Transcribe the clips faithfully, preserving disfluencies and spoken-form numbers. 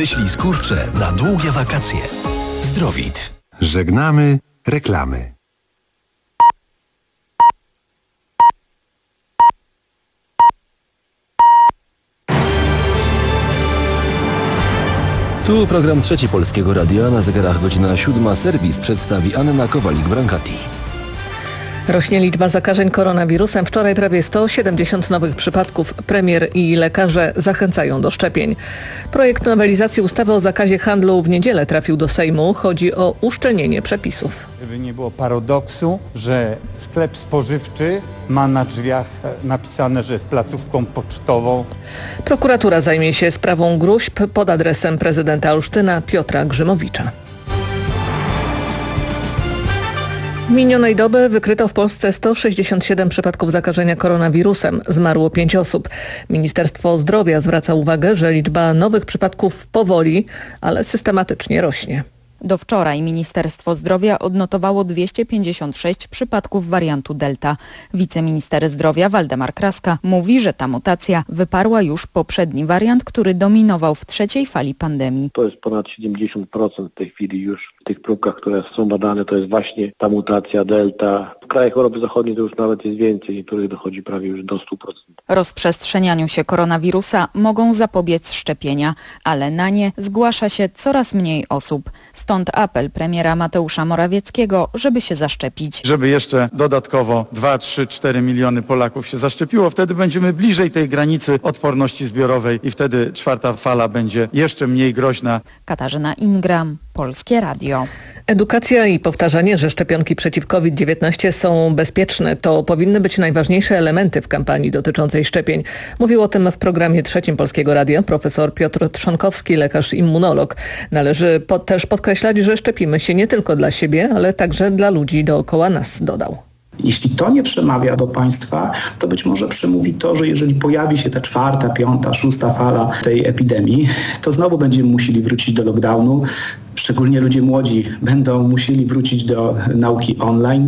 Wyślij skurcze na długie wakacje. Zdrowit. Żegnamy reklamy. Tu program Trzeci Polskiego Radia. Na zegarach godzina siódma. Serwis przedstawi Anna Kowalik-Brankati. Rośnie liczba zakażeń koronawirusem. Wczoraj prawie sto siedemdziesiąt nowych przypadków. Premier i lekarze zachęcają do szczepień. Projekt nowelizacji ustawy o zakazie handlu w niedzielę trafił do Sejmu. Chodzi o uszczelnienie przepisów. Żeby nie było paradoksu, że sklep spożywczy ma na drzwiach napisane, że jest placówką pocztową. Prokuratura zajmie się sprawą gróźb pod adresem prezydenta Olsztyna Piotra Grzymowicza. Minionej doby wykryto w Polsce sto sześćdziesiąt siedem przypadków zakażenia koronawirusem. Zmarło pięć osób. Ministerstwo Zdrowia zwraca uwagę, że liczba nowych przypadków powoli, ale systematycznie rośnie. Do wczoraj Ministerstwo Zdrowia odnotowało dwieście pięćdziesiąt sześć przypadków wariantu Delta. Wiceminister zdrowia Waldemar Kraska mówi, że ta mutacja wyparła już poprzedni wariant, który dominował w trzeciej fali pandemii. To jest ponad siedemdziesiąt procent w tej chwili już w tych próbkach, które są badane, to jest właśnie ta mutacja Delta. W krajach Europy Zachodniej to już nawet jest więcej, niektórych dochodzi prawie już do stu procent. Rozprzestrzenianiu się koronawirusa mogą zapobiec szczepienia, ale na nie zgłasza się coraz mniej osób. Stąd apel premiera Mateusza Morawieckiego, żeby się zaszczepić. Żeby jeszcze dodatkowo dwa, trzy, cztery miliony Polaków się zaszczepiło, wtedy będziemy bliżej tej granicy odporności zbiorowej i wtedy czwarta fala będzie jeszcze mniej groźna. Katarzyna Ingram, Polskie Radio. Edukacja i powtarzanie, że szczepionki przeciw kowid dziewiętnaście są bezpieczne, to powinny być najważniejsze elementy w kampanii dotyczącej szczepień. Mówił o tym w programie Trzecim Polskiego Radia profesor Piotr Trzonkowski, lekarz immunolog. Należy pod, też podkreślać, że szczepimy się nie tylko dla siebie, ale także dla ludzi dookoła nas, dodał. Jeśli to nie przemawia do państwa, to być może przemówi to, że jeżeli pojawi się ta czwarta, piąta, szósta fala tej epidemii, to znowu będziemy musieli wrócić do lockdownu. Szczególnie ludzie młodzi będą musieli wrócić do nauki online.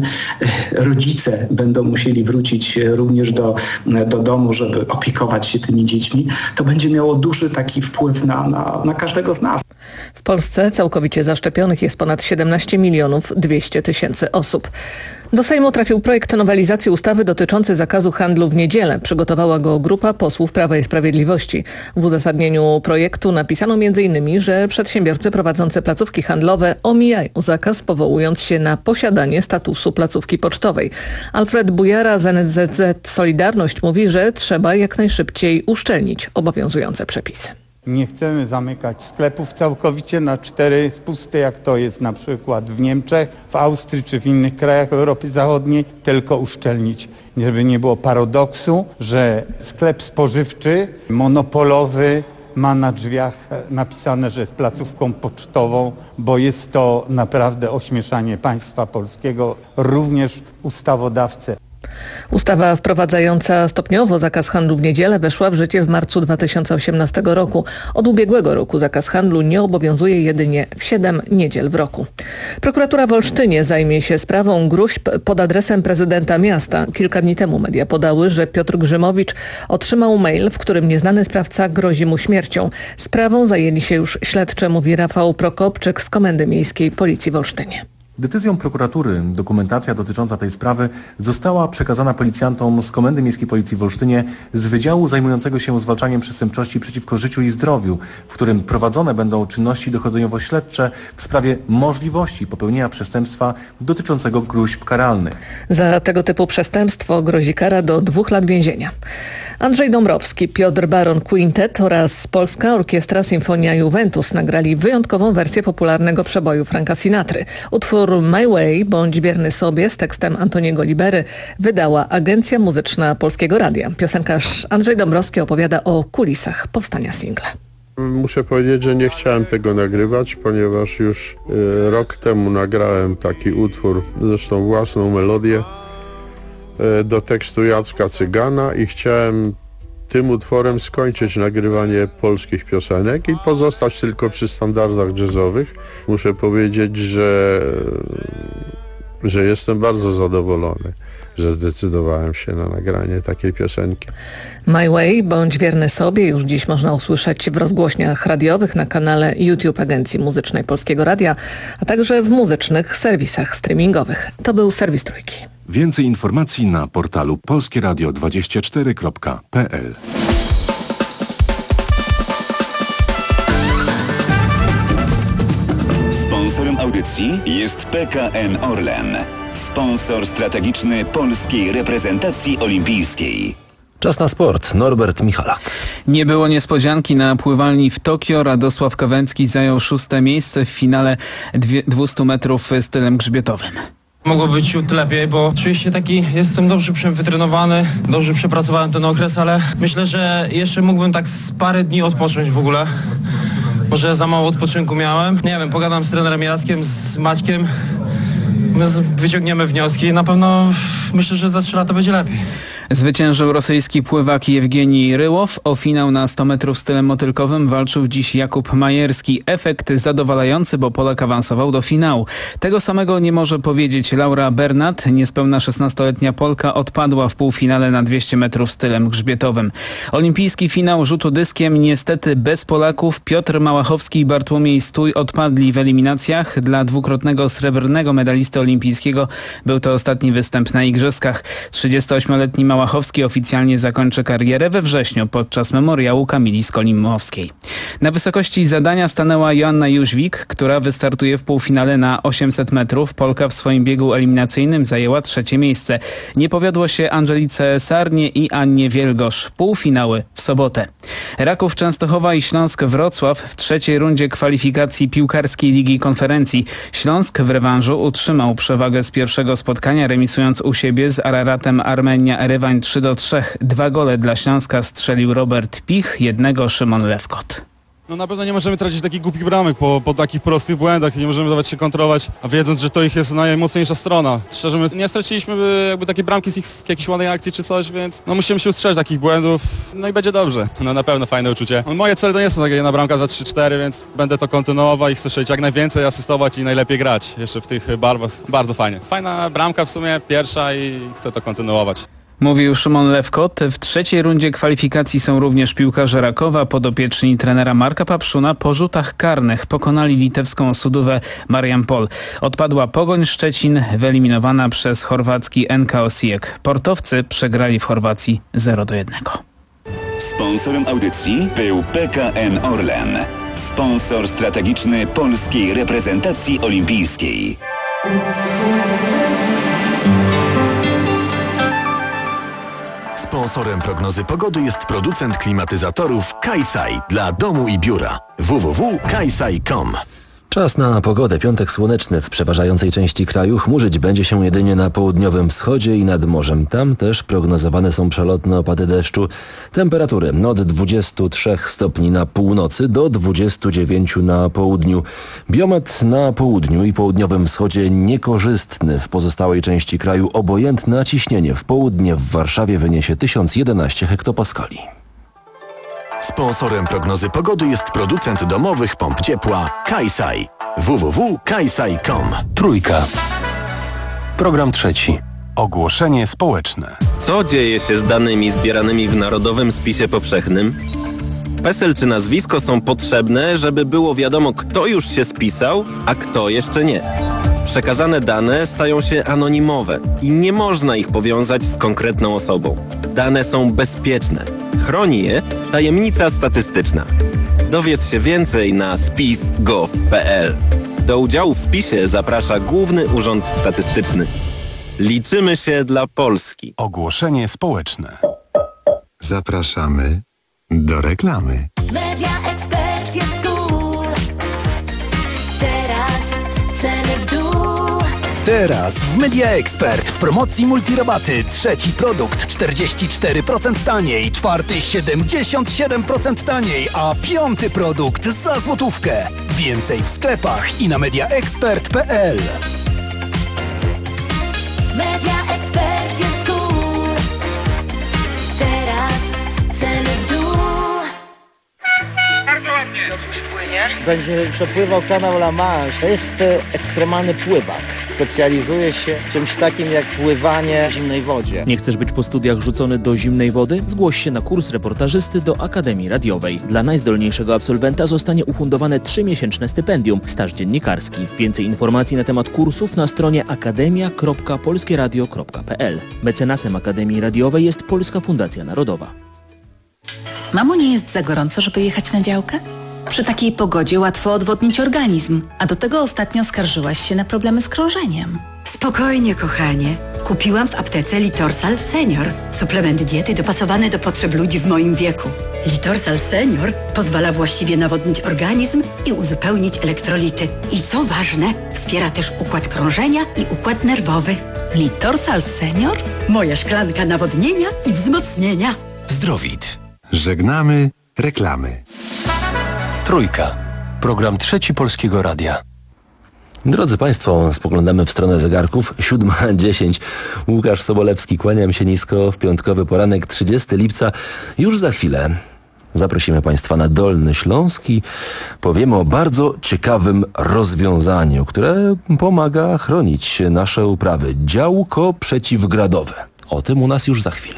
Rodzice będą musieli wrócić również do, do domu, żeby opiekować się tymi dziećmi. To będzie miało duży taki wpływ na, na, na każdego z nas. W Polsce całkowicie zaszczepionych jest ponad siedemnaście milionów dwieście tysięcy osób. Do Sejmu trafił projekt nowelizacji ustawy dotyczący zakazu handlu w niedzielę. Przygotowała go grupa posłów Prawa i Sprawiedliwości. W uzasadnieniu projektu napisano między innymi, że przedsiębiorcy prowadzący placówki handlowe omijają zakaz, powołując się na posiadanie statusu placówki pocztowej. Alfred Bujara z N S Z Z Solidarność mówi, że trzeba jak najszybciej uszczelnić obowiązujące przepisy. Nie chcemy zamykać sklepów całkowicie na cztery spusty, jak to jest na przykład w Niemczech, w Austrii czy w innych krajach Europy Zachodniej, tylko uszczelnić, żeby nie było paradoksu, że sklep spożywczy, monopolowy ma na drzwiach napisane, że jest placówką pocztową, bo jest to naprawdę ośmieszanie państwa polskiego, również ustawodawcę. Ustawa wprowadzająca stopniowo zakaz handlu w niedzielę weszła w życie w marcu dwa tysiące osiemnastego roku. Od ubiegłego roku zakaz handlu nie obowiązuje jedynie w siedem niedziel w roku. Prokuratura w Olsztynie zajmie się sprawą gróźb pod adresem prezydenta miasta. Kilka dni temu media podały, że Piotr Grzymowicz otrzymał mail, w którym nieznany sprawca grozi mu śmiercią. Sprawą zajęli się już śledczy, mówi Rafał Prokopczyk z Komendy Miejskiej Policji w Olsztynie. Decyzją prokuratury dokumentacja dotycząca tej sprawy została przekazana policjantom z Komendy Miejskiej Policji w Olsztynie z Wydziału zajmującego się zwalczaniem przestępczości przeciwko życiu i zdrowiu, w którym prowadzone będą czynności dochodzeniowo-śledcze w sprawie możliwości popełnienia przestępstwa dotyczącego gróźb karalnych. Za tego typu przestępstwo grozi kara do dwóch lat więzienia. Andrzej Dąbrowski, Piotr Baron Quintet oraz Polska Orkiestra Sinfonia Juventus nagrali wyjątkową wersję popularnego przeboju Franka Sinatry. Utwór My Way, bądź wierny sobie z tekstem Antoniego Libery wydała Agencja Muzyczna Polskiego Radia. Piosenkarz Andrzej Dąbrowski opowiada o kulisach powstania singla. Muszę powiedzieć, że nie chciałem tego nagrywać, ponieważ już y, rok temu nagrałem taki utwór, zresztą własną melodię y, do tekstu Jacka Cygana i chciałem tym utworem skończyć nagrywanie polskich piosenek i pozostać tylko przy standardach jazzowych. Muszę powiedzieć, że, że jestem bardzo zadowolony. że zdecydowałem się na nagranie takiej piosenki. My Way, bądź wierny sobie, już dziś można usłyszeć w rozgłośniach radiowych na kanale YouTube Agencji Muzycznej Polskiego Radia, a także w muzycznych serwisach streamingowych. To był Serwis Trójki. Więcej informacji na portalu polskie radio dwadzieścia cztery kropka p l. Sponsorem audycji jest P K N Orlen, sponsor strategiczny polskiej reprezentacji olimpijskiej. Czas na sport. Norbert Michalak. Nie było niespodzianki na pływalni w Tokio. Radosław Kawęcki zajął szóste miejsce w finale dwieście metrów stylem grzbietowym. Mogło być ciut lepiej, bo czuję się taki, jestem dobrze wytrenowany, dobrze przepracowałem ten okres, ale myślę, że jeszcze mógłbym tak z parę dni odpocząć w ogóle. Może za mało odpoczynku miałem. Nie wiem, pogadam z trenerem Jackiem, z Maćkiem. My wyciągniemy wnioski i na pewno myślę, że za trzy lata będzie lepiej. Zwyciężył rosyjski pływak Jewgenij Ryłow. O finał na sto metrów stylem motylkowym walczył dziś Jakub Majerski. Efekt zadowalający, bo Polak awansował do finału. Tego samego nie może powiedzieć Laura Bernat. Niespełna szesnastoletnia Polka odpadła w półfinale na dwieście metrów stylem grzbietowym. Olimpijski finał rzutu dyskiem niestety bez Polaków. Piotr Małachowski i Bartłomiej Stój odpadli w eliminacjach. Dla dwukrotnego srebrnego medalisty olimpijskiego był to ostatni występ na igrzyskach. trzydziestoośmioletni Małachowski oficjalnie zakończy karierę we wrześniu podczas memoriału Kamili Skolimowskiej. Na wysokości zadania stanęła Joanna Jóźwik, która wystartuje w półfinale na osiemset metrów. Polka w swoim biegu eliminacyjnym zajęła trzecie miejsce. Nie powiodło się Angelice Sarnie i Annie Wielgosz. Półfinały w sobotę. Raków Częstochowa i Śląsk Wrocław w trzeciej rundzie kwalifikacji piłkarskiej Ligi Konferencji. Śląsk w rewanżu utrzymał przewagę z pierwszego spotkania, remisując u siebie z Araratem Armenia Erywań trzy do trzech. Dwa gole dla Śląska strzelił Robert Pich, jednego Szymon Lewkot. No na pewno nie możemy tracić takich głupich bramek po, po takich prostych błędach. Nie możemy dawać się kontrolować, a wiedząc, że to ich jest najmocniejsza strona. Szczerze mówiąc, nie straciliśmy jakby takiej bramki z ich w jakiejś ładnej akcji czy coś, więc no musimy się ustrzec takich błędów. No i będzie dobrze. No na pewno fajne uczucie. No, moje cele to nie są takie jedna bramka za trzy cztery, więc będę to kontynuował i chcę strzelić jak najwięcej, asystować i najlepiej grać. Jeszcze w tych barwach. Bardzo fajnie. Fajna bramka w sumie, pierwsza i chcę to kontynuować. Mówił Szymon Lewkot. W trzeciej rundzie kwalifikacji są również piłkarze Rakowa. Podopieczni trenera Marka Papszuna po rzutach karnych pokonali litewską Sudówę Mariampol. Odpadła Pogoń Szczecin, wyeliminowana przez chorwacki N K Osijek. Portowcy przegrali w Chorwacji zero do jednego. Sponsorem audycji był P K N Orlen, sponsor strategiczny polskiej reprezentacji olimpijskiej. Sponsorem prognozy pogody jest producent klimatyzatorów Kaisai dla domu i biura. w w w kropka kaisai kropka com. Czas na pogodę. Piątek słoneczny. W przeważającej części kraju chmurzyć będzie się jedynie na południowym wschodzie i nad morzem. Tam też prognozowane są przelotne opady deszczu. Temperatury od dwudziestu trzech stopni na północy do dwudziestu dziewięciu na południu. Biometr na południu i południowym wschodzie niekorzystny. W pozostałej części kraju obojętne, a ciśnienie w południe w Warszawie wyniesie tysiąc jedenaście hektopaskali. Sponsorem prognozy pogody jest producent domowych pomp ciepła Kaisai. w w w kropka kaisai kropka com. Trójka. Program trzeci. Ogłoszenie społeczne. Co dzieje się z danymi zbieranymi w Narodowym Spisie Powszechnym? PESEL czy nazwisko są potrzebne, żeby było wiadomo, kto już się spisał, a kto jeszcze nie. Przekazane dane stają się anonimowe i nie można ich powiązać z konkretną osobą. Dane są bezpieczne. Chroni je tajemnica statystyczna. Dowiedz się więcej na spis kropka gov kropka p l. Do udziału w spisie zaprasza Główny Urząd Statystyczny. Liczymy się dla Polski. Ogłoszenie społeczne. Zapraszamy do reklamy. Media Expert jest cool. Teraz ceny w dół. Teraz w Media Expert w promocji multirabaty trzeci produkt czterdzieści cztery procent taniej, czwarty siedemdziesiąt siedem procent taniej, a piąty produkt za złotówkę. Więcej w sklepach i na media expert kropka p l. Media Expert jest cool. Teraz ceny w dół. Bardzo ładnie. Piotruś płynie. Będzie przepływał kanał La Manche. To jest ekstremalny pływak. Specjalizuję się w czymś takim jak pływanie w zimnej wodzie. Nie chcesz być po studiach rzucony do zimnej wody? Zgłoś się na kurs reportażysty do Akademii Radiowej. Dla najzdolniejszego absolwenta zostanie ufundowane trzymiesięczne stypendium, staż dziennikarski. Więcej informacji na temat kursów na stronie akademia kropka polskie radio kropka p l. Mecenasem Akademii Radiowej jest Polska Fundacja Narodowa. Mamo, nie jest za gorąco, żeby jechać na działkę? Przy takiej pogodzie łatwo odwodnić organizm, a do tego ostatnio skarżyłaś się na problemy z krążeniem. Spokojnie, kochanie. Kupiłam w aptece Litorsal Senior. Suplement diety dopasowany do potrzeb ludzi w moim wieku. Litorsal Senior pozwala właściwie nawodnić organizm i uzupełnić elektrolity. I co ważne, wspiera też układ krążenia i układ nerwowy. Litorsal Senior? Moja szklanka nawodnienia i wzmocnienia. Zdrowit. Żegnamy reklamy. Trójka. Program Trzeci Polskiego Radia. Drodzy Państwo, spoglądamy w stronę zegarków. siódma dziesięć. Łukasz Sobolewski, kłaniam się nisko w piątkowy poranek, trzydziestego lipca. Już za chwilę zaprosimy Państwa na Dolny Śląsk i powiemy o bardzo ciekawym rozwiązaniu, które pomaga chronić nasze uprawy. Działko przeciwgradowe. O tym u nas już za chwilę.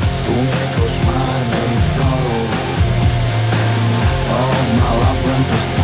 Koszmarnych wzorów odnalazłem to w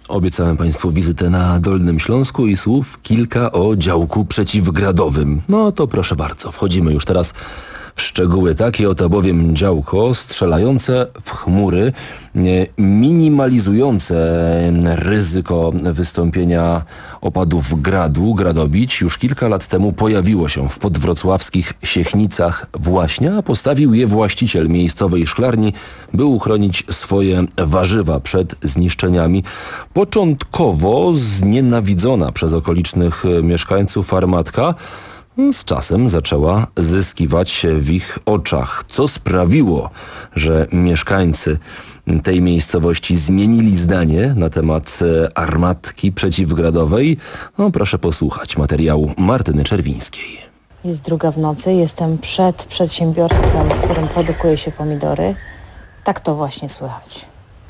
Obiecałem Państwu wizytę na Dolnym Śląsku i słów kilka o działku przeciwgradowym. No to proszę bardzo, wchodzimy już teraz w szczegóły. Takie oto bowiem działko strzelające w chmury, minimalizujące ryzyko wystąpienia opadów gradu, gradobić, już kilka lat temu pojawiło się w podwrocławskich Siechnicach właśnie, a postawił je właściciel miejscowej szklarni, by uchronić swoje warzywa przed zniszczeniami. Początkowo znienawidzona przez okolicznych mieszkańców armatka z czasem zaczęła zyskiwać w ich oczach, co sprawiło, że mieszkańcy tej miejscowości zmienili zdanie na temat armatki przeciwgradowej. No, proszę posłuchać materiału Martyny Czerwińskiej. Jest druga w nocy, jestem przed przedsiębiorstwem, w którym produkuje się pomidory. Tak to właśnie słychać.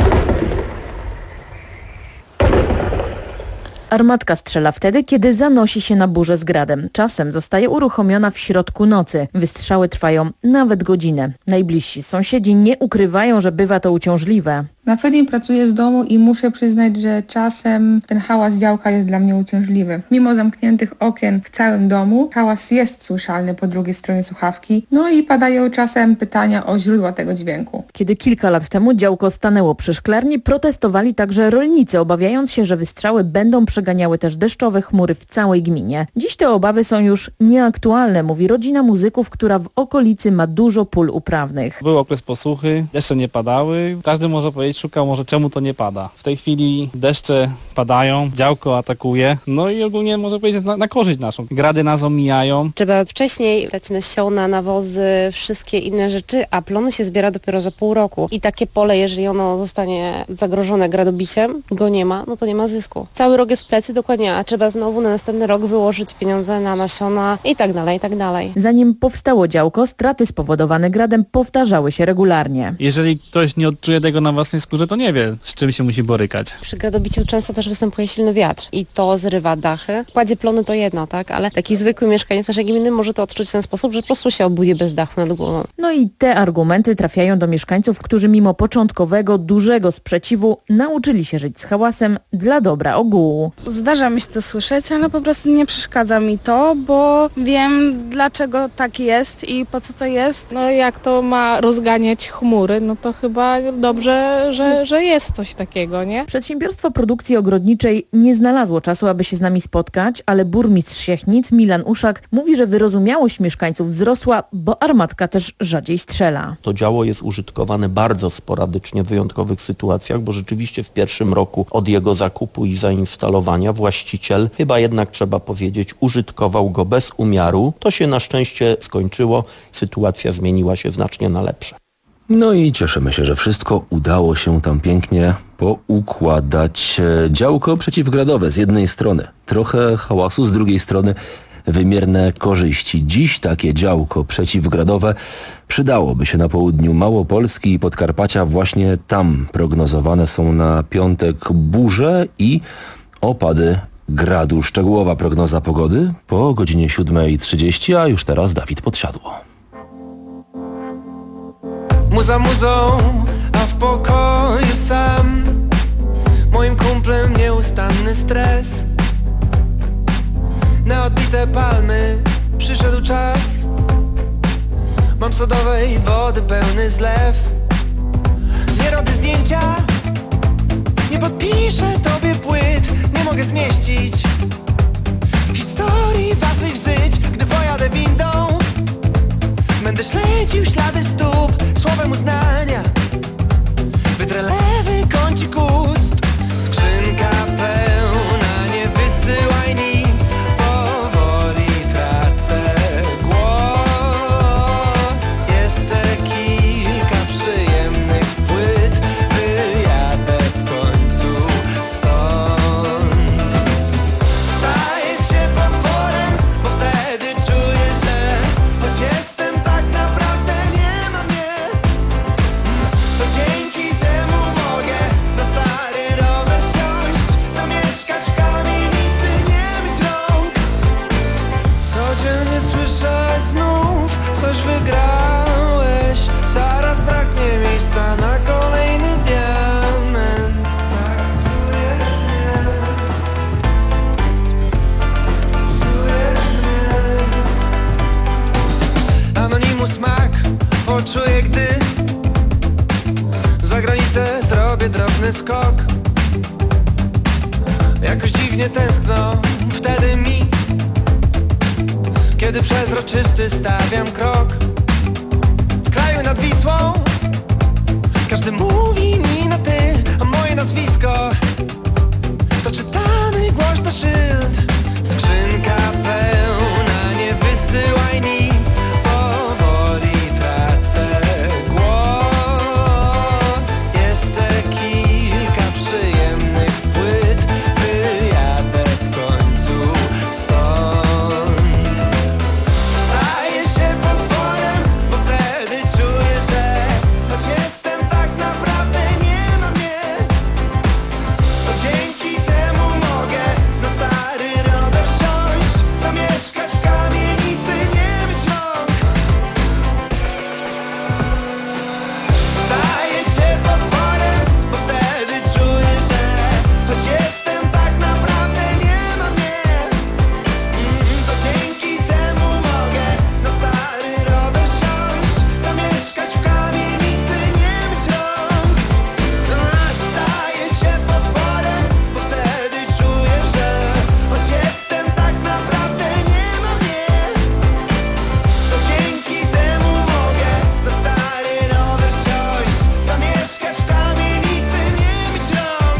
Armatka strzela wtedy, kiedy zanosi się na burzę z gradem. Czasem zostaje uruchomiona w środku nocy. Wystrzały trwają nawet godzinę. Najbliżsi sąsiedzi nie ukrywają, że bywa to uciążliwe. Na co dzień pracuję z domu i muszę przyznać, że czasem ten hałas działka jest dla mnie uciążliwy. Mimo zamkniętych okien w całym domu, hałas jest słyszalny po drugiej stronie słuchawki. No i padają czasem pytania o źródła tego dźwięku. Kiedy kilka lat temu działko stanęło przy szklarni, protestowali także rolnicy, obawiając się, że wystrzały będą przeganiały też deszczowe chmury w całej gminie. Dziś te obawy są już nieaktualne, mówi rodzina muzyków, która w okolicy ma dużo pól uprawnych. Był okres posuchy, deszcze nie padały. Każdy może powiedzieć, szukał może czemu to nie pada. W tej chwili deszcze padają, działko atakuje, no i ogólnie może powiedzieć na, na korzyść naszą. Grady nas omijają. Trzeba wcześniej dać nasiona, nawozy, wszystkie inne rzeczy, a plony się zbiera dopiero za pół roku. I takie pole, jeżeli ono zostanie zagrożone gradobiciem, go nie ma, no to nie ma zysku. Cały rok jest w plecy, dokładnie, a trzeba znowu na następny rok wyłożyć pieniądze na nasiona i tak dalej, i tak dalej. Zanim powstało działko, straty spowodowane gradem powtarzały się regularnie. Jeżeli ktoś nie odczuje tego na własnej skórze, to nie wie, z czym się musi borykać. Przy gradobiciu często też występuje silny wiatr i to zrywa dachy. W kładzie plony to jedno, tak, ale taki zwykły mieszkaniec naszej gminy może to odczuć w ten sposób, że po prostu się obudzi bez dachu nad głową. No i te argumenty trafiają do mieszkańców, którzy mimo początkowego, dużego sprzeciwu nauczyli się żyć z hałasem dla dobra ogółu. Zdarza mi się to słyszeć, ale po prostu nie przeszkadza mi to, bo wiem, dlaczego tak jest i po co to jest. No jak to ma rozganiać chmury, no to chyba dobrze, że, że jest coś takiego, nie? Przedsiębiorstwo produkcji ogrodniczej nie znalazło czasu, aby się z nami spotkać, ale burmistrz Siechnic, Milan Uszak, mówi, że wyrozumiałość mieszkańców wzrosła, bo armatka też rzadziej strzela. To działo jest użytkowane bardzo sporadycznie w wyjątkowych sytuacjach, bo rzeczywiście w pierwszym roku od jego zakupu i zainstalowania właściciel, chyba jednak trzeba powiedzieć, użytkował go bez umiaru. To się na szczęście skończyło, sytuacja zmieniła się znacznie na lepsze. No i cieszymy się, że wszystko udało się tam pięknie poukładać. Działko przeciwgradowe z jednej strony, trochę hałasu, z drugiej strony wymierne korzyści. Dziś takie działko przeciwgradowe przydałoby się na południu Małopolski i Podkarpacia. Właśnie tam prognozowane są na piątek burze i opady gradu. Szczegółowa prognoza pogody po godzinie siódmej trzydzieści, a już teraz Dawid Podsiadło. Muza muzą, a w pokoju sam. Moim kumplem nieustanny stres. Na odbite palmy przyszedł czas. Mam sodowej wody pełny zlew. Nie robię zdjęcia, nie podpiszę tobie płyt. Nie mogę zmieścić historii waszych żyć. Gdy pojadę windą, będę śledził ślady stóp. Słowem uznania wytrę lewy kącik ust. Skrzynka pełna, nie wysyłaj nic. Powoli tracę głos. Jeszcze kilka przyjemnych płyt. Wyjadę w końcu stąd. Stajesz się potworem, bo wtedy czuję, że choć jestem tak naprawdę nie ma mnie. gwałtowny skok. Jakoś dziwnie tęskno wtedy mi, kiedy przezroczysty stawiam krok. W kraju nad Wisłą każdy mówi mi na ty, a moje nazwisko to czytany głośno szyld. Skrzynka pełna, nie wysyłaj nic, powoli tracę głos. Jeszcze kilka przyjemnych płyt, wyjadę w końcu stąd. Staję się potworem, bo wtedy czuję, że choć jestem tak naprawdę nie ma mnie, to dzięki temu mogę na stary rower siąść, zamieszkać w kamienicy, nie mieć rąk. Staję się potworem, bo wtedy czuję, że choć jestem tak naprawdę nie ma mnie, to dzięki temu mogę na stary rower siąść, zamieszkać w kamienicy, nie mieć rąk. Staję się potworem, bo wtedy czuję, że choć jestem tak naprawdę nie ma mnie, to dzięki temu mogę na stary rower siąść, zamieszkać w kamienicy, nie mieć rąk.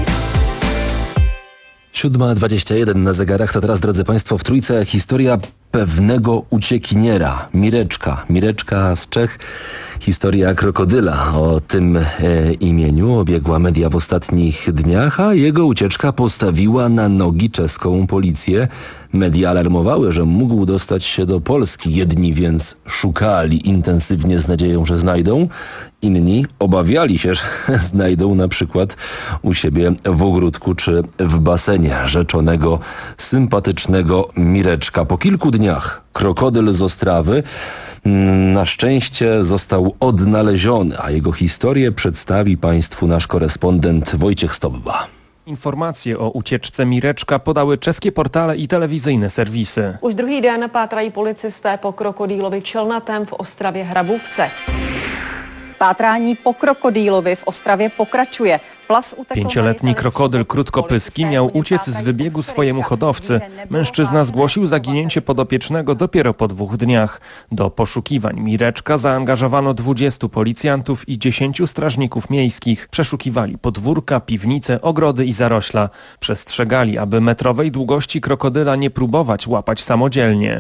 siódma dwadzieścia jeden na zegarach. To teraz, drodzy Państwo, w Trójce historia pewnego uciekiniera. Mireczka. Mireczka z Czech. Historia krokodyla o tym e, imieniu obiegła media w ostatnich dniach, a jego ucieczka postawiła na nogi czeską policję. Media alarmowały, że mógł dostać się do Polski. Jedni więc szukali intensywnie z nadzieją, że znajdą. Inni obawiali się, że znajdą na przykład u siebie w ogródku czy w basenie rzeczonego, sympatycznego Mireczka. Po kilku dniach krokodyl z Ostrawy na szczęście został odnaleziony, a jego historię przedstawi Państwu nasz korespondent Wojciech Stobba. Informacje o ucieczce Mireczka podały czeskie portale i telewizyjne serwisy. Už druhý den pátrají policisté po krokodýlovi čelnatém v Ostravě Hrabůvce. Pátrání po krokodýlovi v Ostravě pokračuje. Pięcioletni krokodyl krótkopyski miał uciec z wybiegu swojemu hodowcy. Mężczyzna zgłosił zaginięcie podopiecznego dopiero po dwóch dniach. Do poszukiwań Mireczka zaangażowano dwudziestu policjantów i dziesięciu strażników miejskich. Przeszukiwali podwórka, piwnice, ogrody i zarośla. Przestrzegali, aby metrowej długości krokodyla nie próbować łapać samodzielnie.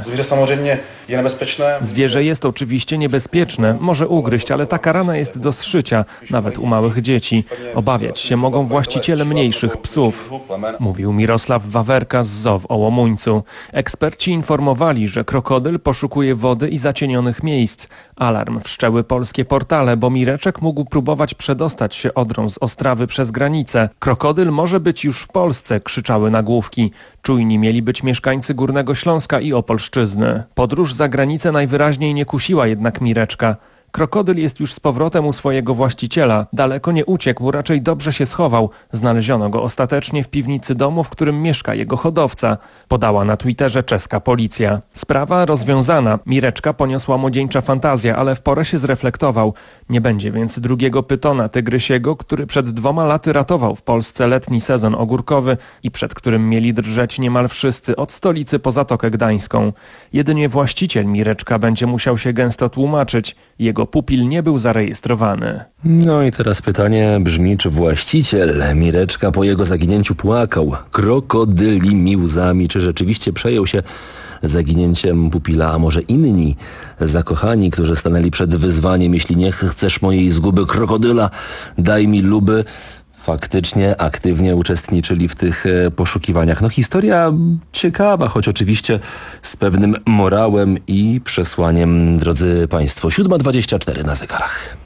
Zwierzę jest oczywiście niebezpieczne, może ugryźć, ale taka rana jest do zszycia, nawet u małych dzieci. Obawiać się mogą właściciele mniejszych psów, mówił Mirosław Wawerka z zoo w Ołomuńcu. Eksperci informowali, że krokodyl poszukuje wody i zacienionych miejsc. Alarm wszczęły polskie portale, bo Mireczek mógł próbować przedostać się Odrą z Ostrawy przez granicę. Krokodyl może być już w Polsce, krzyczały nagłówki. Czujni mieli być mieszkańcy Górnego Śląska i Opolszczyzny. Podróż za granicę najwyraźniej nie kusiła jednak Mireczka. Krokodyl jest już z powrotem u swojego właściciela. Daleko nie uciekł, raczej dobrze się schował. Znaleziono go ostatecznie w piwnicy domu, w którym mieszka jego hodowca, podała na Twitterze czeska policja. Sprawa rozwiązana. Mireczka poniosła młodzieńcza fantazja, ale w porę się zreflektował. Nie będzie więc drugiego pytona tygrysiego, który przed dwoma laty ratował w Polsce letni sezon ogórkowy i przed którym mieli drżeć niemal wszyscy od stolicy po Zatokę Gdańską. Jedynie właściciel Mireczka będzie musiał się gęsto tłumaczyć. Jego pupil nie był zarejestrowany. No i teraz pytanie brzmi, czy właściciel Mireczka po jego zaginięciu płakał krokodyli łzami, czy rzeczywiście przejął się zaginięciem pupila, a może inni zakochani, którzy stanęli przed wyzwaniem: jeśli nie chcesz mojej zguby krokodyla, daj mi luby, faktycznie aktywnie uczestniczyli w tych poszukiwaniach. No historia ciekawa, choć oczywiście z pewnym morałem i przesłaniem, drodzy Państwo. siódma dwadzieścia cztery na zegarach.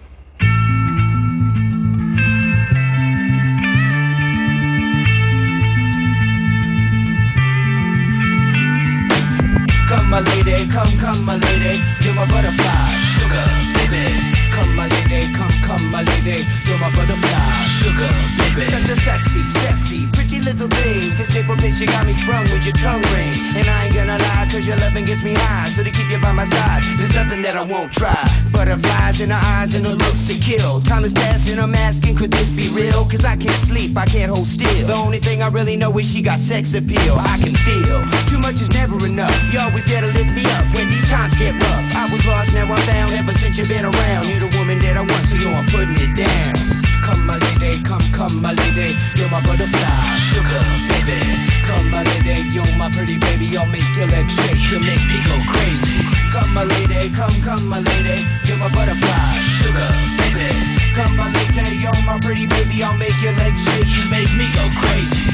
Come my lady, come, come my lady, you're my butterfly, sugar, baby. Come my lady, come, come my lady, you're my butterfly, sugar, baby. Such a sexy, sexy, pretty little little thing. This nickel bitch, you got me sprung with your tongue ring. And I ain't gonna lie, cause your loving gets me high. So to keep you by my side, there's nothing that I won't try. Butterflies in her eyes and her looks to kill. Time is passing, I'm asking, could this be real? Cause I can't sleep, I can't hold still. The only thing I really know is she got sex appeal. I can feel, too much is never enough. You always there to lift me up when these times get rough. I was lost, now I'm found, ever since you've been around. You're the woman that I want, so you know I'm putting it down. Come my lady, come, come my lady, you're my butterfly, sugar baby. Come my lady, you're my pretty baby, I'll make your legs shake, you'll make me go crazy. Come my lady, come, come my lady, you're my butterfly, sugar baby. Come my lady, you're my pretty baby, I'll make your legs shake, you make me go crazy.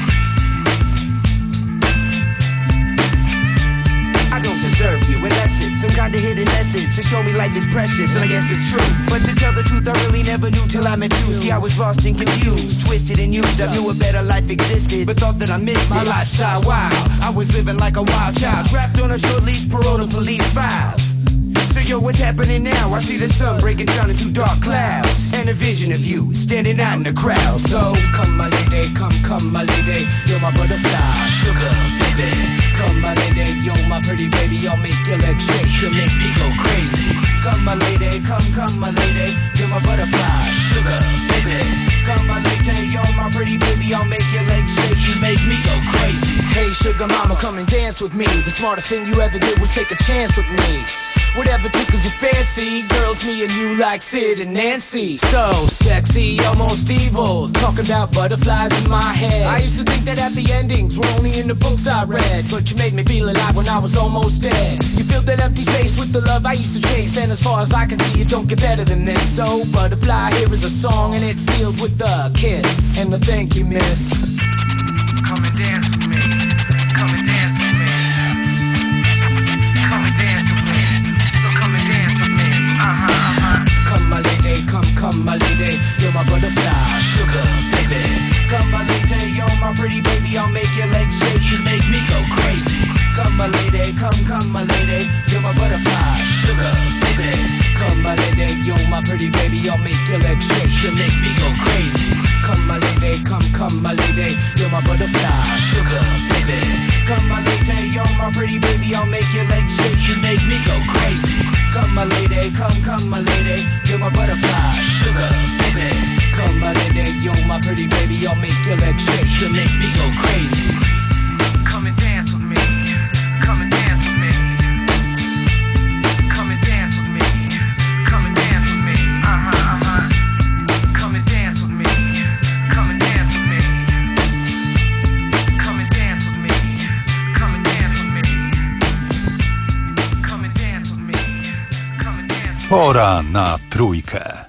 I don't deserve you, unless it's some kind of hidden message to show me life is precious, and I guess it's true. But to tell the truth, I really never knew till I met you. See, I was lost and confused, twisted and used. I knew a better life existed, but thought that I missed my lifestyle. Wow, I was living like a wild child, trapped on a short leash, paroled to police files. So yo, what's happening now? I see the sun breaking down into dark clouds, and a vision of you standing out in the crowd. So come my lady, come, come my lady, you're my butterfly, sugar baby. Come my lady, you're my pretty baby, I'll make your legs shake, you'll make me go crazy. Come my lady, come, come my lady, you're my butterfly, sugar baby. Come my lady, you're my pretty baby, I'll make your legs shake, you make me go crazy. Hey sugar mama, come and dance with me. The smartest thing you ever did was take a chance with me. Whatever tickles your fancy, girls, me and you like Sid and Nancy. So sexy, almost evil, talking about butterflies in my head. I used to think that happy endings were only in the books I read, but you made me feel alive when I was almost dead. You filled that empty space with the love I used to chase, and as far as I can see, it don't get better than this. So butterfly, here is a song, and it's sealed with a kiss and a thank you, miss. Come and dance with me, come and dance with me, come and dance with me. Uh-huh, uh-huh. Come my lady, come, come my lady, you're my butterfly, sugar baby. Come my lady, you're my pretty baby, I'll make your legs shake, you make me go crazy. Come my lady, come, come my lady, you're my butterfly, sugar baby. Come my lady, you're my pretty baby, I'll make your legs shake, you make me go crazy. Come my lady, come, come my lady, you're my butterfly, sugar baby. Come my lady, you're my pretty baby, I'll make your legs shake, you make me go crazy. Come my lady, come, come my lady, you're my butterfly, sugar baby. Come my lady, you're my pretty baby, I'll make your legs shake, you make me go crazy. Come and dance with me, come and dance with me. Come and dance with me, come and dance with me. Uh-huh, uh-huh. Come and dance with me, come and dance with me. Come and dance with me, come and dance with me. Come and dance with me, come and dance with me. Pora na trójkę.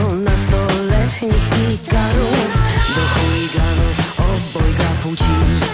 Płci.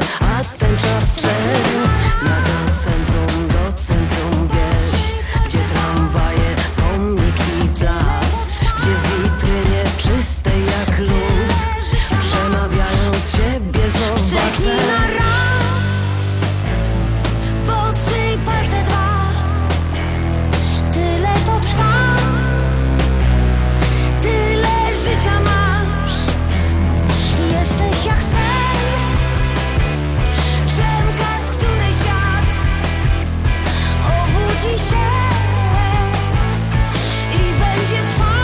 a ten czas czeka. Ja do centrum, do centrum wieś, gdzie tramwaje, pomnik i plac, gdzie w witrynie czystej jak lód, przemawiając siebie zobaczę. Na raz, po trzy palce dwa, tyle to trwa, tyle życia masz. Jesteś jak sen, drzemka, z której świat obudzi się i będzie trwał.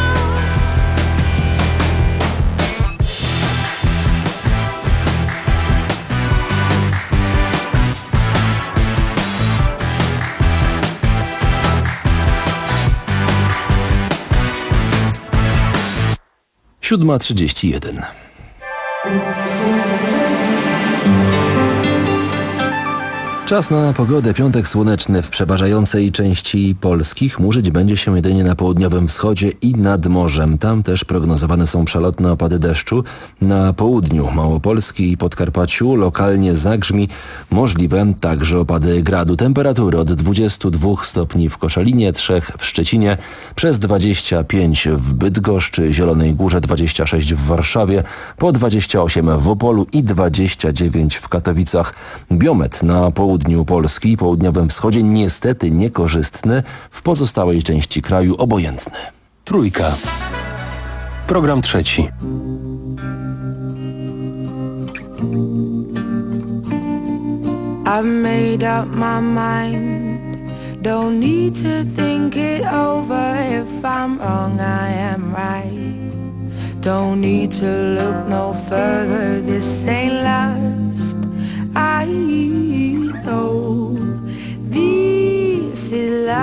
siódma trzydzieści jeden. Czas na pogodę. Piątek słoneczny w przeważającej części Polski. Chmurzyć będzie się jedynie na południowym wschodzie i nad morzem. Tam też prognozowane są przelotne opady deszczu. Na południu Małopolski i Podkarpaciu lokalnie zagrzmi, możliwe także opady gradu. Temperatury od dwudziestu dwóch stopni w Koszalinie, trzech w Szczecinie, przez dwadzieścia pięć w Bydgoszczy, Zielonej Górze, dwadzieścia sześć w Warszawie, po dwadzieścia osiem w Opolu i dwadzieścia dziewięć w Katowicach. Biometr na południu Polski i południowym wschodzie niestety niekorzystny, w pozostałej części kraju obojętny. Trójka. Program trzeci. I've made up my mind, don't need to think it over. If I'm wrong, I am right. Don't need to look no further, this ain't last. I know this is love,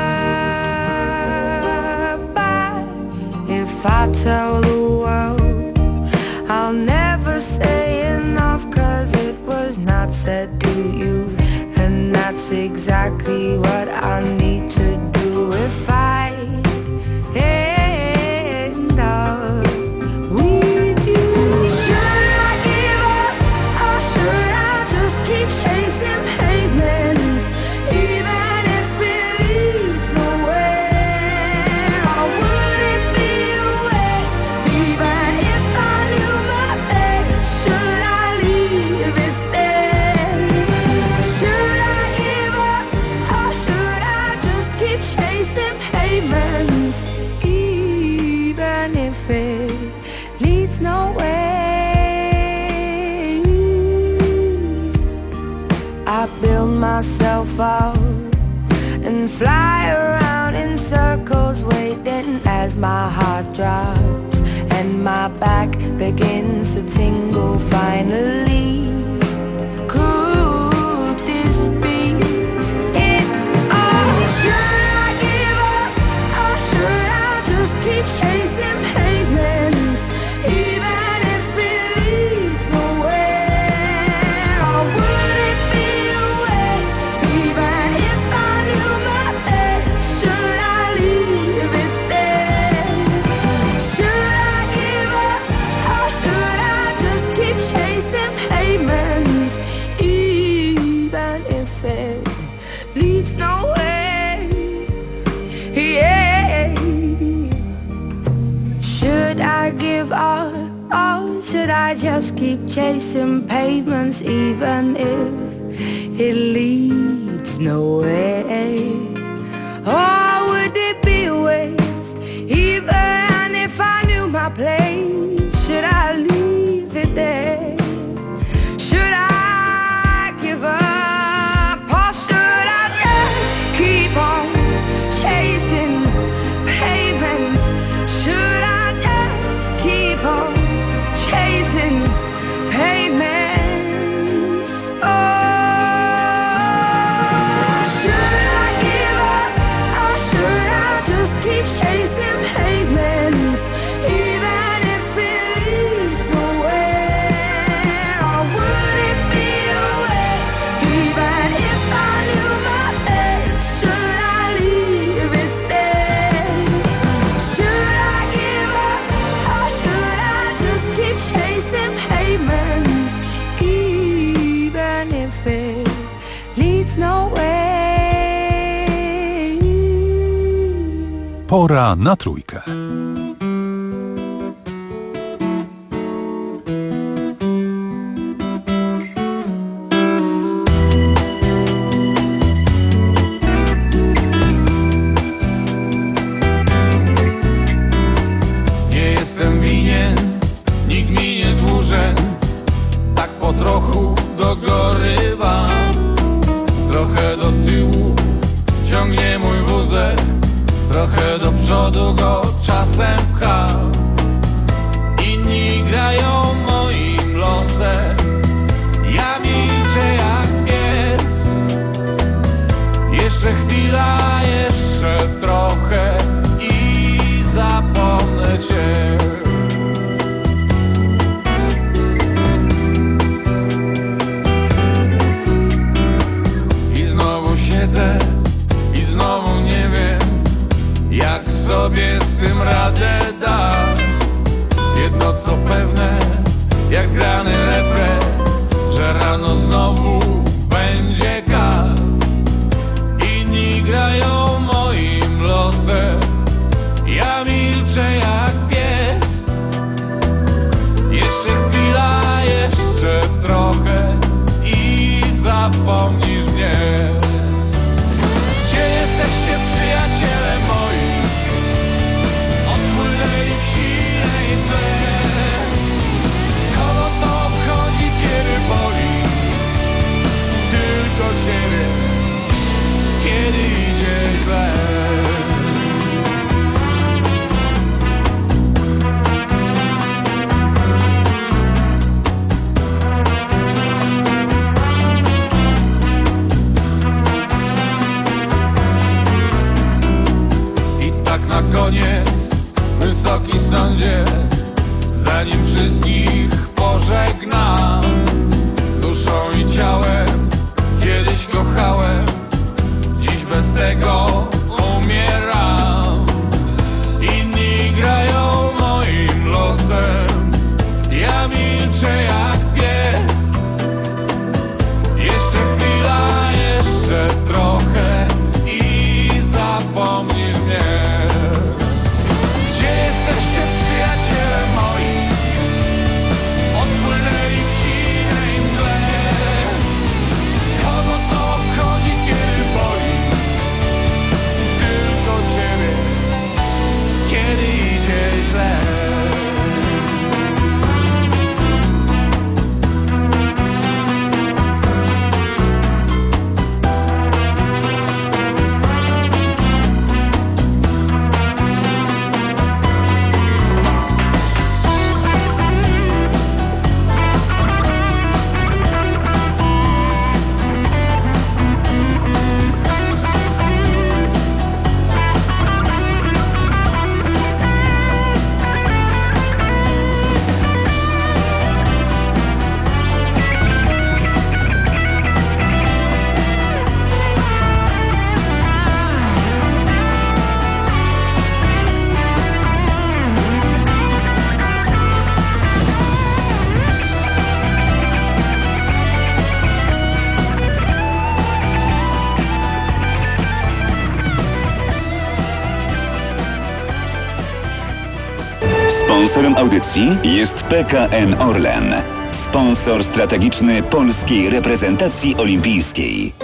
but if I tell the world, I'll never say enough, 'cause it was not said to you, and that's exactly what I need to do if I end up with you. Should I give up, or should I just keep chasing pavements, even if it leads nowhere? Or would it be a waste, even if I knew my best? Should I leave it there? Should I give up, or should I just keep chasing pavements, even if it leads nowhere? I build myself up and fly around in circles, waiting as my heart drops and my back begins to tingle finally. Could this be it all? Should I give up, or should I just keep chasing pavements, even if it leads nowhere? Or would it be a waste, even if I knew my best? Should I leave it there? Should I give up, or should I just keep chasing pavements, even if it leads nowhere? Yeah. Should I give up, or should I just keep chasing pavements, even if it leads nowhere? Or would it be a waste, even if I knew my place? Should I leave it there? Should I give up, or should I just keep on chasing pavements? Should I just keep on chasing pavements? Oh, should Pora na trójkę. Nie jestem winien, nikt mi nie dłużen, tak po trochu dogorywam. Trochę do tyłu ciągnie mój wózek, trochę do przodu go czasem pcham. Inni grają moim losem, ja milczę jak pies. Jeszcze chwila, jeszcze trochę i zapomnę cię. I znowu siedzę i znowu nie wiem, jak sobie z tym radę dać. Jedno co pewne, jak zgrany refren, że rano znowu będzie gaz. Inni grają moim losem, ja milczę jak pies. Jeszcze chwila, jeszcze trochę i zapomnisz mnie. Gdzie jesteście, przyjaciele moi? Odpłynęli w silnej mgle. Kogo to obchodzi, kiedy boli? Tylko ciebie, kiedy idzie źle. Na koniec, wysoki sądzie, zanim wszystkich pożegnam, duszą i ciałem kiedyś kochałem, dziś bez tego umieram. Inni grają moim losem, ja milczę jak pies. Jeszcze chwila, jeszcze trochę i zapomnisz mnie. Jesteście przyjaciele moi, odpłynęli w silnej mgle. Kogo to obchodzi, kiedy boli? Tylko ciebie, kiedy idzie źle. Sponsorem audycji jest P K N Orlen, sponsor strategiczny polskiej reprezentacji olimpijskiej.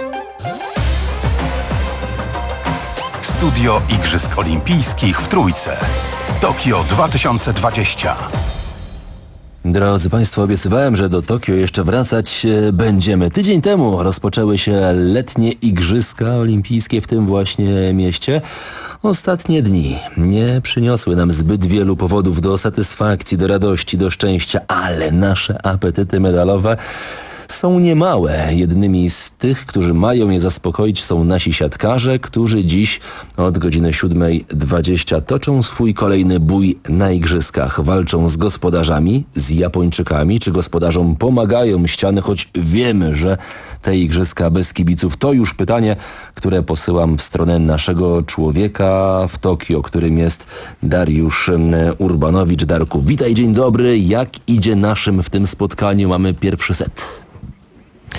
Studio Igrzysk Olimpijskich w Trójce. Tokio dwa tysiące dwadzieścia. Drodzy Państwo, obiecywałem, że do Tokio jeszcze wracać będziemy. Tydzień temu rozpoczęły się letnie Igrzyska Olimpijskie w tym właśnie mieście. Ostatnie dni nie przyniosły nam zbyt wielu powodów do satysfakcji, do radości, do szczęścia, ale nasze apetyty medalowe są niemałe. Jednymi z tych, którzy mają je zaspokoić, są nasi siatkarze, którzy dziś od godziny siódmej dwadzieścia toczą swój kolejny bój na igrzyskach. Walczą z gospodarzami, z Japończykami. Czy gospodarzom pomagają ściany, choć wiemy, że te igrzyska bez kibiców to już pytanie, które posyłam w stronę naszego człowieka w Tokio, którym jest Dariusz Urbanowicz. Darku, witaj, dzień dobry. Jak idzie naszym w tym spotkaniu? Mamy pierwszy set.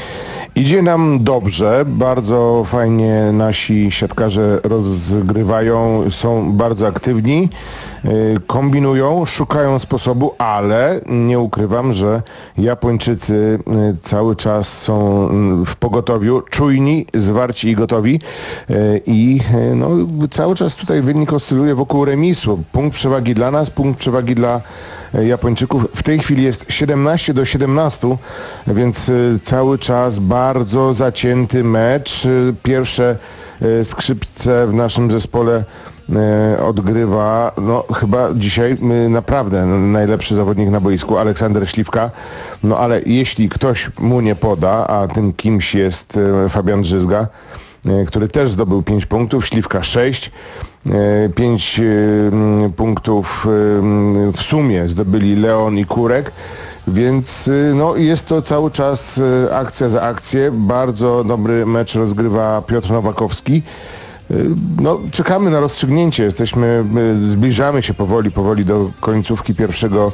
Idzie nam dobrze, bardzo fajnie nasi siatkarze rozgrywają, są bardzo aktywni, kombinują, szukają sposobu, ale nie ukrywam, że Japończycy cały czas są w pogotowiu, czujni, zwarci i gotowi i no, cały czas tutaj wynik oscyluje wokół remisu. Punkt przewagi dla nas, punkt przewagi dla Japończyków. W tej chwili jest siedemnaście do siedemnastu, więc cały czas bardzo zacięty mecz. Pierwsze skrzypce w naszym zespole odgrywa, no chyba dzisiaj naprawdę najlepszy zawodnik na boisku, Aleksander Śliwka. No ale jeśli ktoś mu nie poda, a tym kimś jest Fabian Drzyzga, który też zdobył pięć punktów, Śliwka sześć. Pięć punktów w sumie zdobyli Leon i Kurek, więc no, jest to cały czas akcja za akcję. Bardzo dobry mecz rozgrywa Piotr Nowakowski. No, czekamy na rozstrzygnięcie. Jesteśmy, zbliżamy się powoli, powoli do końcówki pierwszego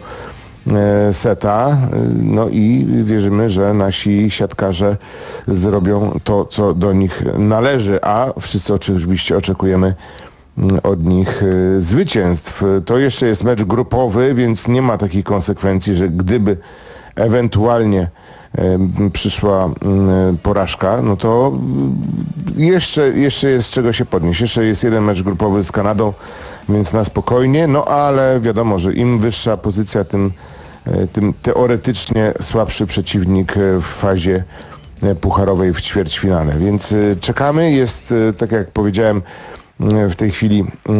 seta. No i wierzymy, że nasi siatkarze zrobią to, co do nich należy, a wszyscy oczywiście oczekujemy od nich zwycięstw. To jeszcze jest mecz grupowy, więc nie ma takiej konsekwencji, że gdyby ewentualnie przyszła porażka, no to jeszcze, jeszcze jest z czego się podnieść. Jeszcze jest jeden mecz grupowy z Kanadą, więc na spokojnie, no ale wiadomo, że im wyższa pozycja, tym, tym teoretycznie słabszy przeciwnik w fazie pucharowej w ćwierćfinale. Więc czekamy, jest, tak jak powiedziałem, w tej chwili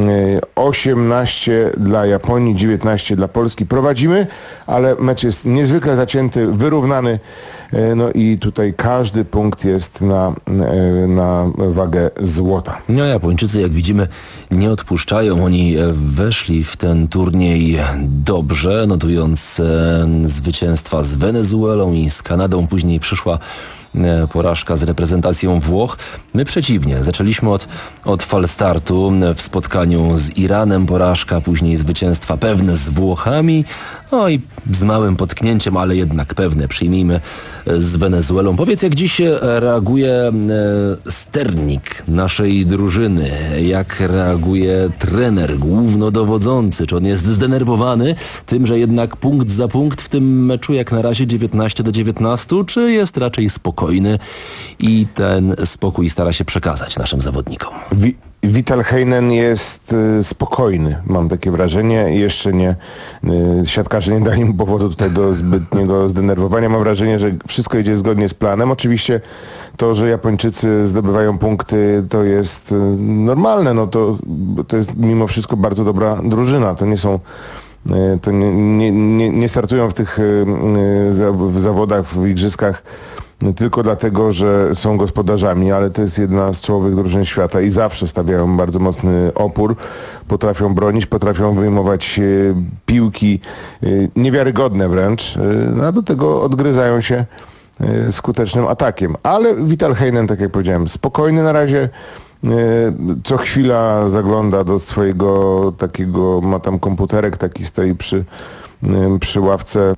osiemnaście dla Japonii, dziewiętnaście dla Polski. Prowadzimy, ale mecz jest niezwykle zacięty, wyrównany. No i tutaj każdy punkt jest na, na wagę złota. No Japończycy, jak widzimy, nie odpuszczają. Oni weszli w ten turniej dobrze, notując zwycięstwa z Wenezuelą i z Kanadą. Później przyszła porażka z reprezentacją Włoch. My przeciwnie, zaczęliśmy od, od falstartu w spotkaniu z Iranem, porażka, później zwycięstwa pewne z Włochami, no i z małym potknięciem, ale jednak pewne, przyjmijmy, z Wenezuelą. Powiedz, jak dziś reaguje sternik naszej drużyny, jak reaguje trener, głównodowodzący, czy on jest zdenerwowany tym, że jednak punkt za punkt w tym meczu jak na razie dziewiętnaście do dziewiętnastu, czy jest raczej spokojny i ten spokój stara się przekazać naszym zawodnikom? Wi- Vital Heinen jest y, spokojny, mam takie wrażenie. Jeszcze nie, y, siatkarze nie dali mu powodu tutaj do zbytniego zdenerwowania. Mam wrażenie, że wszystko idzie zgodnie z planem. Oczywiście to, że Japończycy zdobywają punkty, to jest y, normalne. No to, to jest mimo wszystko bardzo dobra drużyna. To nie są y, to nie, nie, nie, nie startują w tych y, y, w zawodach, w igrzyskach tylko dlatego, że są gospodarzami, ale to jest jedna z czołowych drużyn świata i zawsze stawiają bardzo mocny opór, potrafią bronić, potrafią wyjmować piłki niewiarygodne wręcz, a do tego odgryzają się skutecznym atakiem. Ale Vital Heinen, tak jak powiedziałem, spokojny na razie, co chwila zagląda do swojego takiego, ma tam komputerek, taki stoi przy przy ławce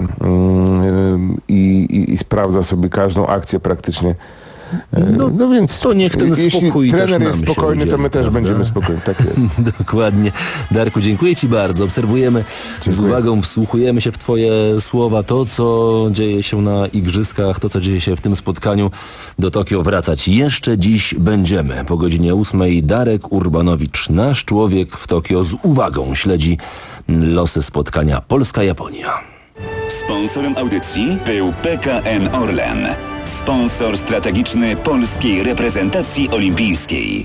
i, i, i sprawdza sobie każdą akcję praktycznie. No, no więc to niech ten spokój jeśli trener też jest spokojny, udzieli, to my też prawda? będziemy spokojni. Tak jest. Dokładnie. Darku, dziękuję Ci bardzo. Obserwujemy dziękuję. z uwagą, wsłuchujemy się w Twoje słowa. To, co dzieje się na igrzyskach, to, co dzieje się w tym spotkaniu. Do Tokio wracać jeszcze dziś będziemy. Po godzinie ósmej Darek Urbanowicz, nasz człowiek w Tokio, z uwagą śledzi losy spotkania Polska-Japonia. Sponsorem audycji był P K N Orlen, sponsor strategiczny polskiej reprezentacji olimpijskiej.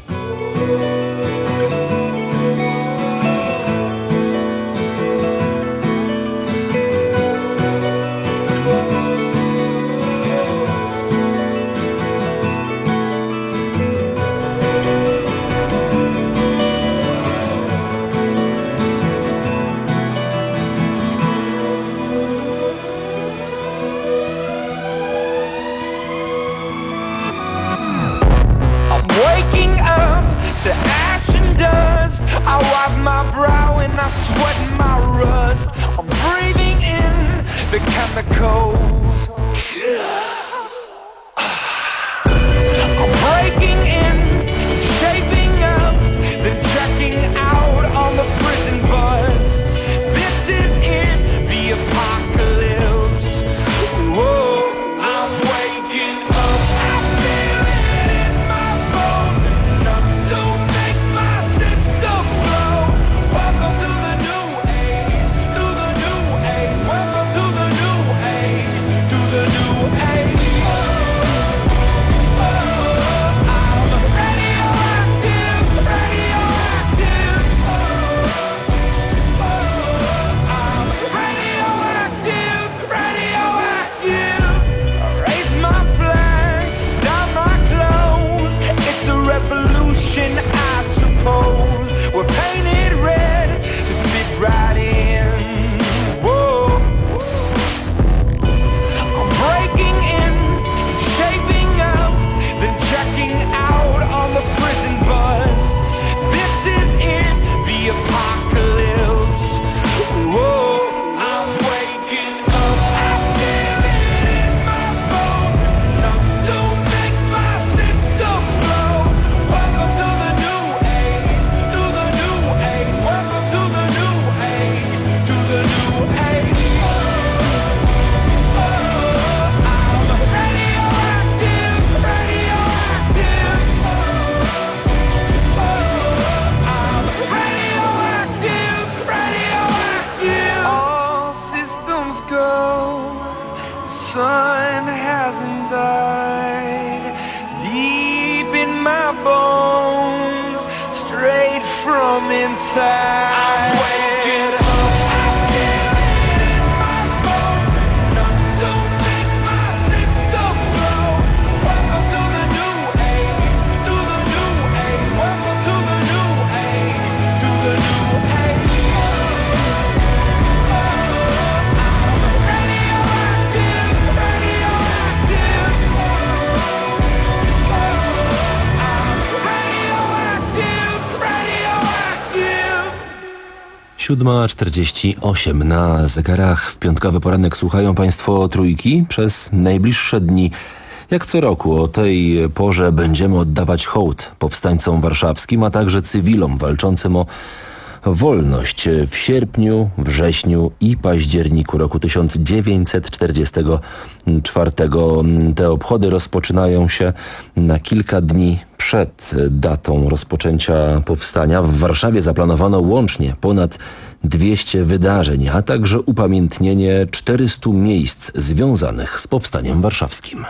Waking up to ash and dust, I wipe my brow and I sweat my rust. I'm breathing in the chemicals. breaking in, shaping up, then checking out on the prison bus. This is it, the apocalypse. Whoa, I'm waking up, I feel it in my bones, enough to make my system blow. Welcome to the new age, to the new age. Welcome to the new age, to the new age. I suppose we're painted red to fit right in. Whoa, I'm breaking in, shaping up, then checking out on the prison bus. This is it, the apocalypse. Whoa, I'm waking up, I feel it in my bones, enough to make my system blow. Welcome to the new age, to the new age. Welcome to the new age, to the new age. I'm radioactive, radioactive. I'm radioactive, radioactive. All systems go. The sun hasn't died. Deep in my bones, straight from inside. I'm waking up, I feel it in my bones, enough to make my system blow. Welcome to the new age, to the new age. Welcome to the new age, to the new age. I'm radioactive, radioactive. siódma czterdzieści osiem na zegarach. W piątkowy poranek słuchają Państwo Trójki przez najbliższe dni. Jak co roku o tej porze będziemy oddawać hołd powstańcom warszawskim, a także cywilom walczącym o wolność. W sierpniu, wrześniu i październiku roku tysiąc dziewięćset czterdziestego czwartego te obchody rozpoczynają się na kilka dni przed datą rozpoczęcia powstania. W Warszawie zaplanowano łącznie ponad dwieście wydarzeń, a także upamiętnienie czterystu miejsc związanych z powstaniem warszawskim.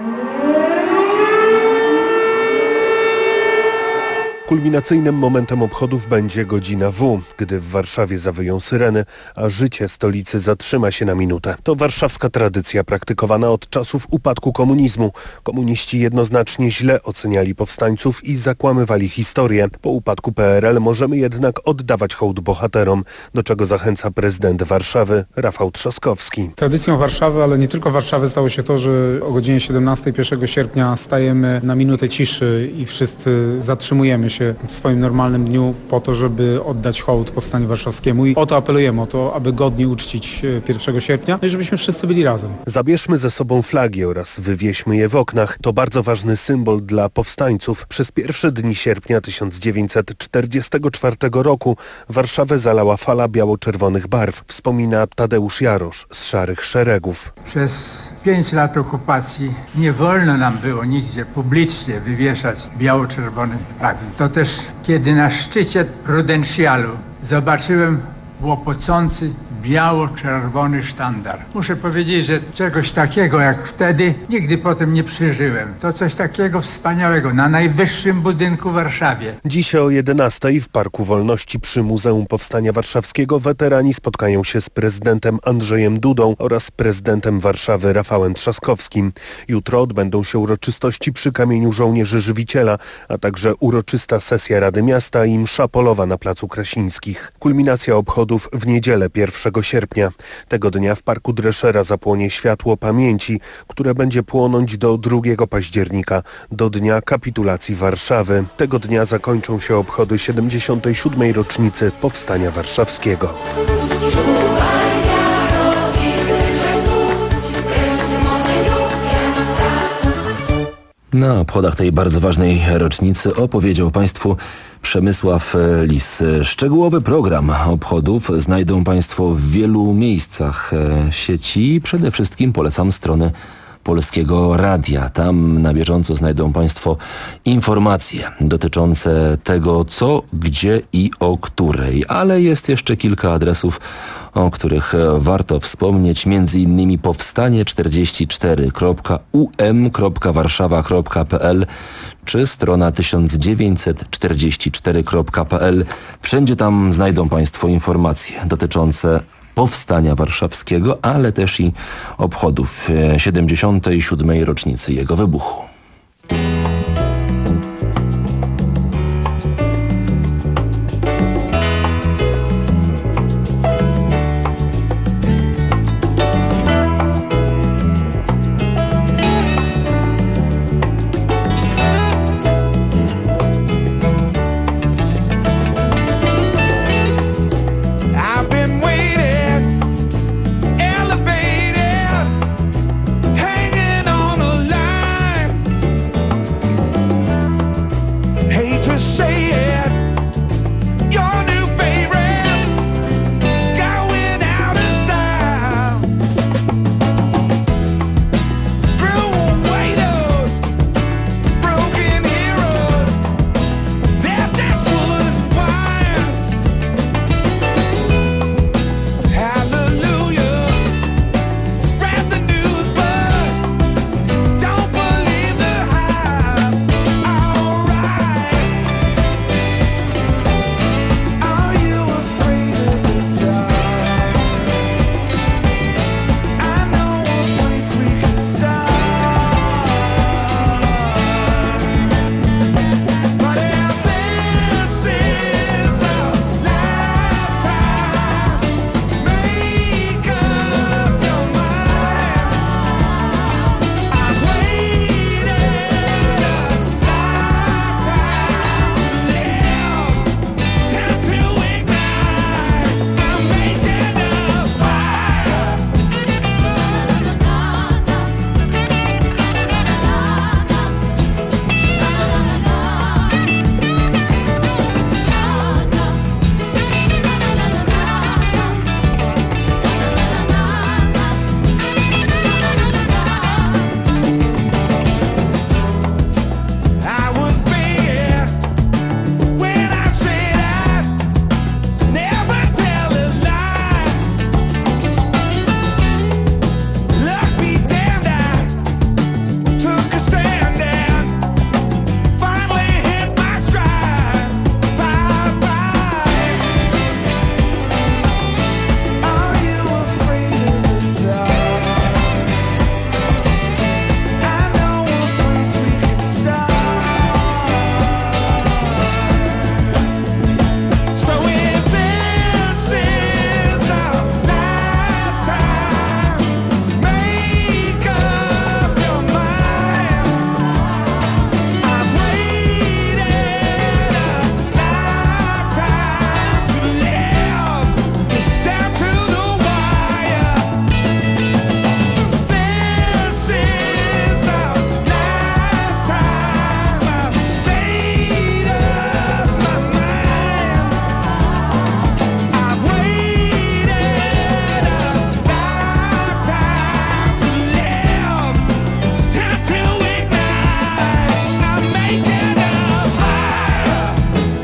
Kulminacyjnym momentem obchodów będzie godzina W, gdy w Warszawie zawyją syreny, a życie stolicy zatrzyma się na minutę. To warszawska tradycja praktykowana od czasów upadku komunizmu. Komuniści jednoznacznie źle oceniali powstańców i zakłamywali historię. Po upadku P R L możemy jednak oddawać hołd bohaterom, do czego zachęca prezydent Warszawy Rafał Trzaskowski. Tradycją Warszawy, ale nie tylko Warszawy, stało się to, że o godzinie siedemnastej pierwszego sierpnia stajemy na minutę ciszy i wszyscy zatrzymujemy się w swoim normalnym dniu po to, żeby oddać hołd powstaniu warszawskiemu i o to apelujemy, o to, aby godnie uczcić pierwszego sierpnia, no i żebyśmy wszyscy byli razem. Zabierzmy ze sobą flagi oraz wywieźmy je w oknach. To bardzo ważny symbol dla powstańców. Przez pierwsze dni sierpnia tysiąc dziewięćset czterdziestego czwartego roku Warszawę zalała fala biało-czerwonych barw, wspomina Tadeusz Jarosz z Szarych Szeregów. Przez pięć lat okupacji nie wolno nam było nigdzie publicznie wywieszać biało-czerwonych flag. To też kiedy na szczycie Prudencjalu zobaczyłem łopocący biało-czerwony sztandar. Muszę powiedzieć, że czegoś takiego jak wtedy nigdy potem nie przeżyłem. To coś takiego wspaniałego na najwyższym budynku w Warszawie. Dziś o jedenastej w Parku Wolności przy Muzeum Powstania Warszawskiego weterani spotkają się z prezydentem Andrzejem Dudą oraz prezydentem Warszawy Rafałem Trzaskowskim. Jutro odbędą się uroczystości przy Kamieniu Żołnierzy Żywiciela, a także uroczysta sesja Rady Miasta i msza polowa na Placu Krasińskich. Kulminacja obchodów w niedzielę pierwszego sierpnia. Tego dnia w Parku Dreszera zapłonie światło pamięci, które będzie płonąć do drugiego października, do dnia kapitulacji Warszawy. Tego dnia zakończą się obchody siedemdziesiątej siódmej rocznicy Powstania Warszawskiego. Na obchodach tej bardzo ważnej rocznicy opowiedział Państwu Przemysław Lis. Szczegółowy program obchodów znajdą Państwo w wielu miejscach sieci. Przede wszystkim polecam stronę Polskiego Radia. Tam na bieżąco znajdą Państwo informacje dotyczące tego, co, gdzie i o której. Ale jest jeszcze kilka adresów, o których warto wspomnieć. Między innymi powstanie czterdzieści cztery kropka u m kropka warszawa kropka p l czy strona tysiąc dziewięćset czterdzieści cztery kropka p l. Wszędzie tam znajdą Państwo informacje dotyczące powstania warszawskiego, ale też i obchodów siedemdziesiątej siódmej rocznicy jego wybuchu. I've been waiting, elevated, hanging on a line. Hate to say it, your new favorites going out of style. Throw away those broken heroes, they're just wooden wires. Hallelujah, spread the news, but don't believe the hype. Alright, are you afraid of the dark? I know a place we can start. But if this is our last time, make up your mind. I've waited a lifetime to live. It's time to ignite. I'm making a fire. I was being when I said I'd never tell a lie. Luck be damned, I took a stand and finally hit my stride. Bye bye. Are you afraid of the dark? I know a place we can start. So if this is our last time, make up your mind. I've waited a lifetime to live. It's down to the wire. This is our last time. I've made up my mind. I've waited a lifetime to live. It's time to ignite. I'm making a fire.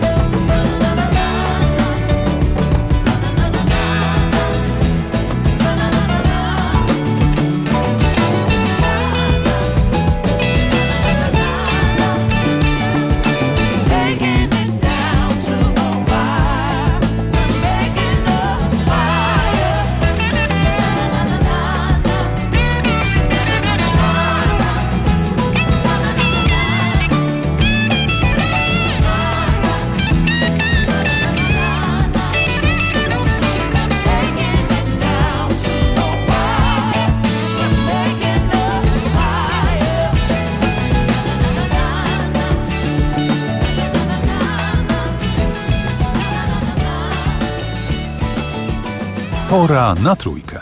Taking it down to the wire. I'm making a fire. Pora na trójkę.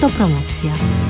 Autopromocja.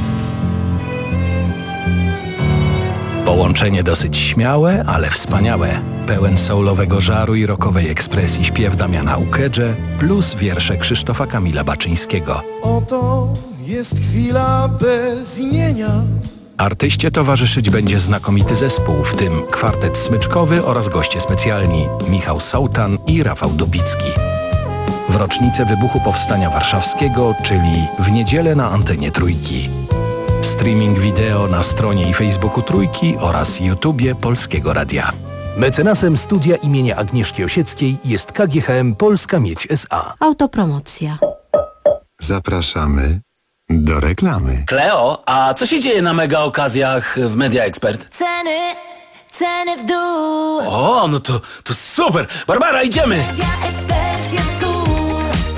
Połączenie dosyć śmiałe, ale wspaniałe. Pełen soulowego żaru i rockowej ekspresji śpiew Damiana Ukedże plus wiersze Krzysztofa Kamila Baczyńskiego. Oto jest chwila bez imienia. Artyście towarzyszyć będzie znakomity zespół, w tym kwartet smyczkowy oraz goście specjalni Michał Sołtan i Rafał Dubicki. W rocznicę wybuchu Powstania Warszawskiego, czyli w niedzielę na antenie Trójki. Streaming wideo na stronie i Facebooku Trójki oraz YouTubie Polskiego Radia. Mecenasem studia imienia Agnieszki Osieckiej jest K G H M Polska Miedź S A. Autopromocja. Zapraszamy do reklamy. Kleo, a co się dzieje na mega okazjach w Media Expert? Ceny, ceny w dół. O, no to, to super! Barbara, idziemy! Media Expert jest cool.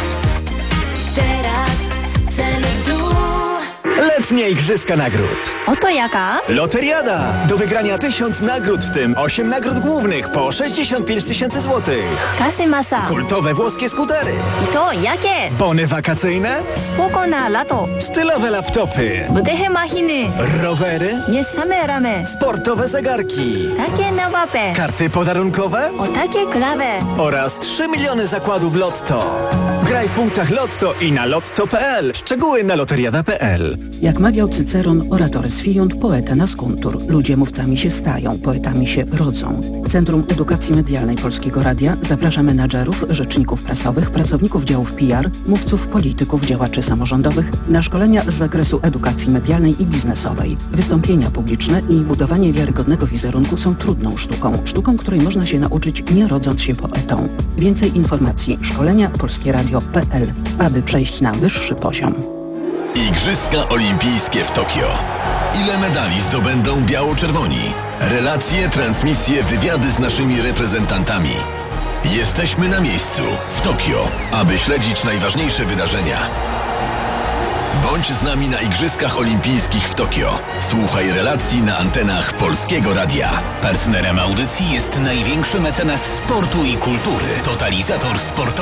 Teraz ceny w dół. Letnie Igrzyska Nagród. Oto jaka? Loteriada! Do wygrania tysiąc nagród, w tym osiem nagród głównych po sześćdziesiąt pięć tysięcy złotych. Kasy masa. Kultowe włoskie skutery. I to jakie? Bony wakacyjne. Spoko na lato. Stylowe laptopy. Budychy machiny. Rowery. Nie same ramy. Sportowe zegarki. Takie na łapę. Karty podarunkowe. O takie klawe. Oraz trzy miliony zakładów Lotto. Graj w punktach Lotto i na lotto kropka p l. Szczegóły na loteriada kropka p l. Jak mawiał Cyceron, oratores fiunt, poeta nascuntur. Ludzie mówcami się stają, poetami się rodzą. Centrum Edukacji Medialnej Polskiego Radia zaprasza menadżerów, rzeczników prasowych, pracowników działów P R, mówców, polityków, działaczy samorządowych na szkolenia z zakresu edukacji medialnej i biznesowej. Wystąpienia publiczne i budowanie wiarygodnego wizerunku są trudną sztuką. Sztuką, której można się nauczyć, nie rodząc się poetą. Więcej informacji szkolenia polskie radio kropka p l, aby przejść na wyższy poziom. Igrzyska Olimpijskie w Tokio. Ile medali zdobędą biało-czerwoni? Relacje, transmisje, wywiady z naszymi reprezentantami. Jesteśmy na miejscu, w Tokio, aby śledzić najważniejsze wydarzenia. Bądź z nami na Igrzyskach Olimpijskich w Tokio. Słuchaj relacji na antenach Polskiego Radia. Partnerem audycji jest największy mecenas sportu i kultury. Totalizator sportowy.